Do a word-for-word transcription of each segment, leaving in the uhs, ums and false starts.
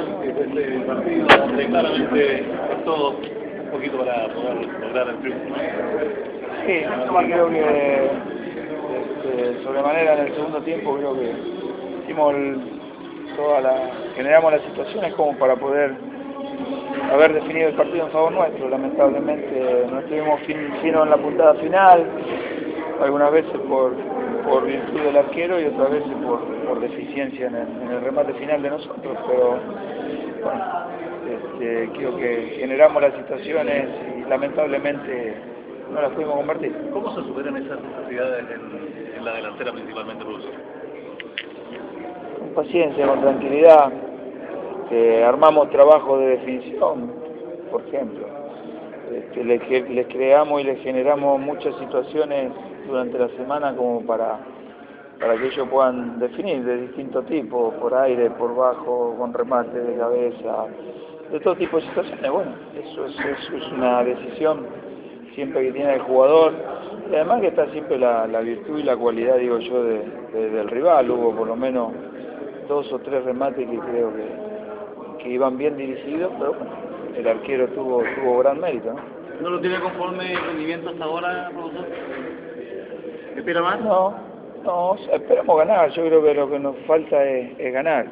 balance de este partido, donde claramente es todo un poquito para poder lograr el triunfo, ¿no? Sí, yo creo que este, sobremanera en el segundo tiempo creo que hicimos el, toda la, generamos las situaciones como para poder haber definido el partido en favor nuestro. Lamentablemente no estuvimos fin, finos en la puntada final, algunas veces por, por virtud del arquero y otras veces por, por deficiencia en el, en el remate final de nosotros, pero bueno, este, creo que generamos las situaciones y lamentablemente no las pudimos convertir. ¿Cómo se superan esas necesidades en, en la delantera principalmente, profesor? Con paciencia, con tranquilidad, que armamos trabajo de definición, por ejemplo. Este, les, les creamos y les generamos muchas situaciones durante la semana como para, para que ellos puedan definir de distintos tipos, por aire, por bajo, con remate de cabeza, de todo tipo de situaciones. Bueno, eso es, eso es una decisión siempre que tiene el jugador, y además que está siempre la, la virtud y la cualidad, digo yo, de, de, del rival. Hubo por lo menos dos o tres remates que creo que, que iban bien dirigidos, pero bueno, el arquero tuvo, tuvo gran mérito, ¿no? ¿No lo tiene conforme el rendimiento hasta ahora, profesor? ¿Espera más? No, no, esperamos ganar. Yo creo que lo que nos falta es, es ganar.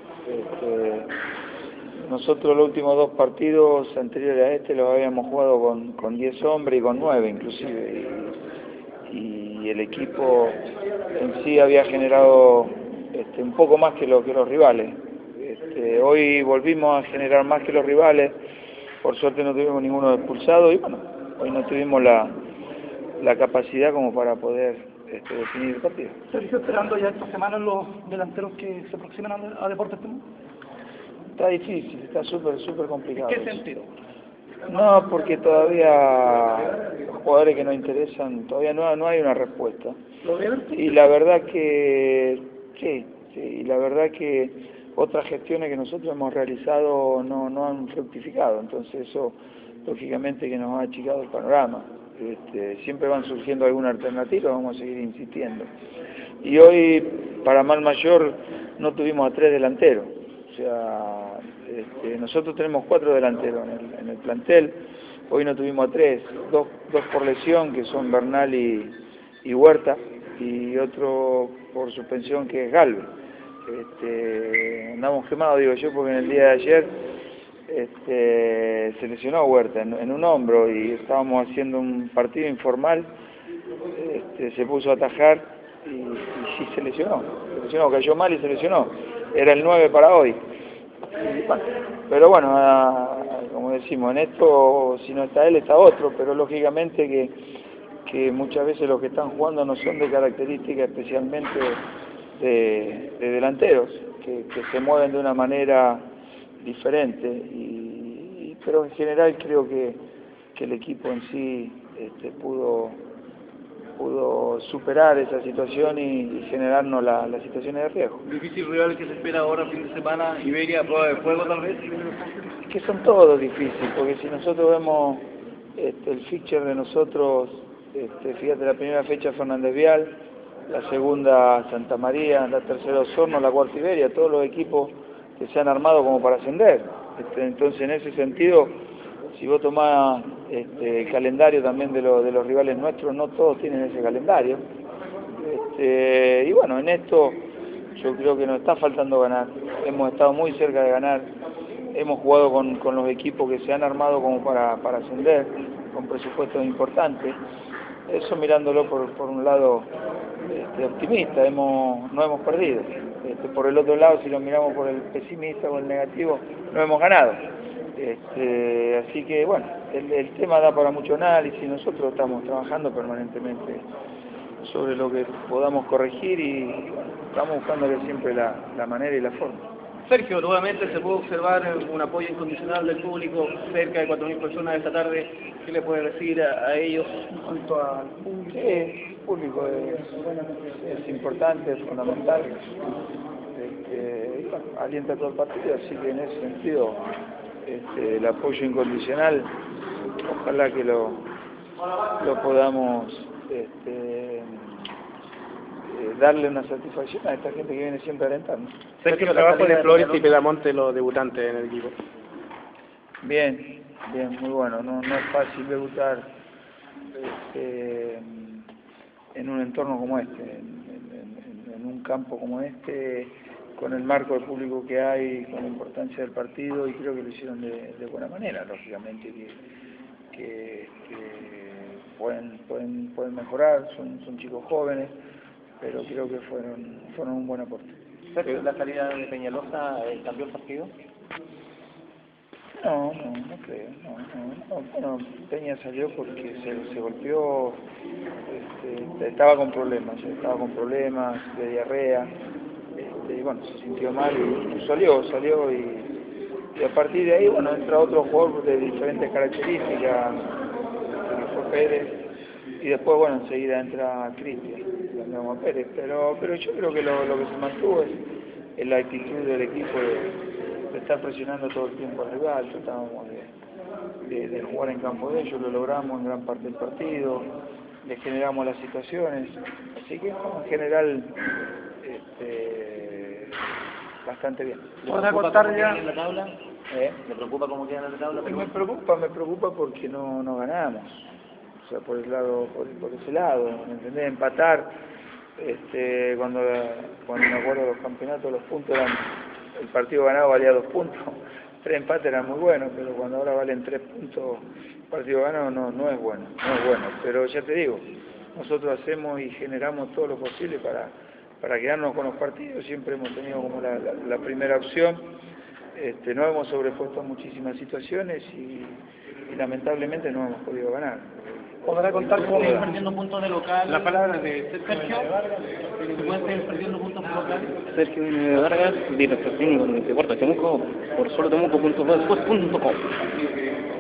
Este, nosotros los últimos dos partidos anteriores a este los habíamos jugado con, con diez hombres y con nueve inclusive, y, y el equipo en sí había generado este, un poco más que, lo, que los rivales. Este, hoy volvimos a generar más que los rivales, por suerte no tuvimos ninguno expulsado y bueno, hoy no tuvimos la, la capacidad como para poder este, definir el partido. Sergio, esperando ya esta semana los delanteros que se aproximan a, a Deportes Temuco. Está difícil, está súper, súper complicado. ¿En qué sentido? No, porque todavía los jugadores que nos interesan, todavía no, no hay una respuesta. ¿Lo vieron? Y la verdad que, sí, sí, y la verdad que otras gestiones que nosotros hemos realizado no, no han fructificado, entonces eso lógicamente que nos ha achicado el panorama. Este, siempre van surgiendo alguna alternativa, vamos a seguir insistiendo. Y hoy, para mal mayor, no tuvimos a tres delanteros. O sea, este, nosotros tenemos cuatro delanteros en el, en el plantel, hoy no tuvimos a tres, dos, dos por lesión, que son Bernal y, y Huerta, y otro por suspensión, que es Galvez. Este, andamos quemados, digo yo, porque en el día de ayer este, se lesionó Huerta en, en un hombro y estábamos haciendo un partido informal, este, se puso a atajar y, y sí se lesionó, se lesionó, cayó mal y se lesionó, era el nueve para hoy. Y, bueno, pero bueno, a, a, como decimos, en esto si no está él está otro, pero lógicamente que, que muchas veces los que están jugando no son de características especialmente de, de delanteros, que, que se mueven de una manera diferente, y, y, pero en general creo que, que el equipo en sí este, pudo, pudo superar esa situación y, y generarnos la, las situaciones de riesgo. Difícil rival que se espera ahora fin de semana, Iberia, prueba de fuego tal vez. Es que son todos difíciles, porque si nosotros vemos este, el fixture de nosotros, este, fíjate, la primera fecha Fernández Vial, la segunda Santa María, la tercera Osorno, la cuarta Iberia, todos los equipos que se han armado como para ascender. Este, entonces en ese sentido, si vos tomás este, el calendario también de, lo, de los rivales nuestros, no todos tienen ese calendario. Este, y bueno, en esto yo creo que nos está faltando ganar, hemos estado muy cerca de ganar, hemos jugado con, con los equipos que se han armado como para, para ascender, con presupuestos importantes. Eso mirándolo por, por un lado este, optimista, hemos, no hemos perdido. Este, por el otro lado, si lo miramos por el pesimista o el negativo, no hemos ganado. Este, así que bueno, el, el tema da para mucho análisis, nosotros estamos trabajando permanentemente sobre lo que podamos corregir y estamos buscando siempre la, la manera y la forma. Sergio, nuevamente se puede observar un apoyo incondicional del público, cerca de cuatro mil personas esta tarde. ¿Qué le puede decir a, a ellos en cuanto al público? Sí, el público es, es importante, es fundamental. Este, bueno, alienta todo el partido, así que en ese sentido este, el apoyo incondicional, ojalá que lo, lo podamos este, darle una satisfacción a esta gente que viene siempre alentando. Sergio, el trabajo de Flores y Pedamonte, los debutantes en el equipo. Bien, bien, muy bueno. No, no es fácil debutar este, en un entorno como este, en, en, en un campo como este, con el marco de público que hay, con la importancia del partido, y creo que lo hicieron de, de buena manera, lógicamente, que, que, que pueden, pueden, pueden mejorar, son, son chicos jóvenes, pero creo que fueron, fueron un buen aporte. Sergio, ¿la salida de Peñalosa eh, cambió el partido? No, no, no creo, no, no, no. Bueno, Peña salió porque se, se golpeó, este, estaba con problemas, estaba con problemas de diarrea, este, y bueno, se sintió mal y salió, salió y, y a partir de ahí, bueno, entra otro jugador de diferentes características, que fue Pérez, y después, bueno, enseguida entra Cristian, cambiamos a Pérez, pero, pero yo creo que lo, lo que se mantuvo es, es la actitud del equipo de, de estar presionando todo el tiempo al rival. Tratábamos de, de, de jugar en campo de ellos, lo logramos en gran parte del partido, le generamos las situaciones, así que en general este, bastante bien. ¿Podrá contar ya? ¿En la tabla? ¿Eh? ¿Le preocupa cómo queda en la tabla? Me preocupa, me preocupa porque no, no ganamos, o sea, por el lado, por, por ese lado, ¿me entendés? Empatar, este, cuando, cuando me acuerdo de los campeonatos, los puntos eran, el partido ganado valía dos puntos, tres empates eran muy buenos, pero cuando ahora valen tres puntos, el partido ganado no, no es bueno, no es bueno, pero ya te digo, nosotros hacemos y generamos todo lo posible para, para quedarnos con los partidos, siempre hemos tenido como la, la, la primera opción. Este, no hemos sobrepuesto muchísimas situaciones y, y lamentablemente no hemos podido ganar. ¿Podrá contar con ¿Pueden perdiendo puntos de local? la palabra de Sergio. ¿Pueden seguir perdiendo puntos de local? Sergio de Vargas, director técnico de Deportes Temuco, por solo temuco punto com.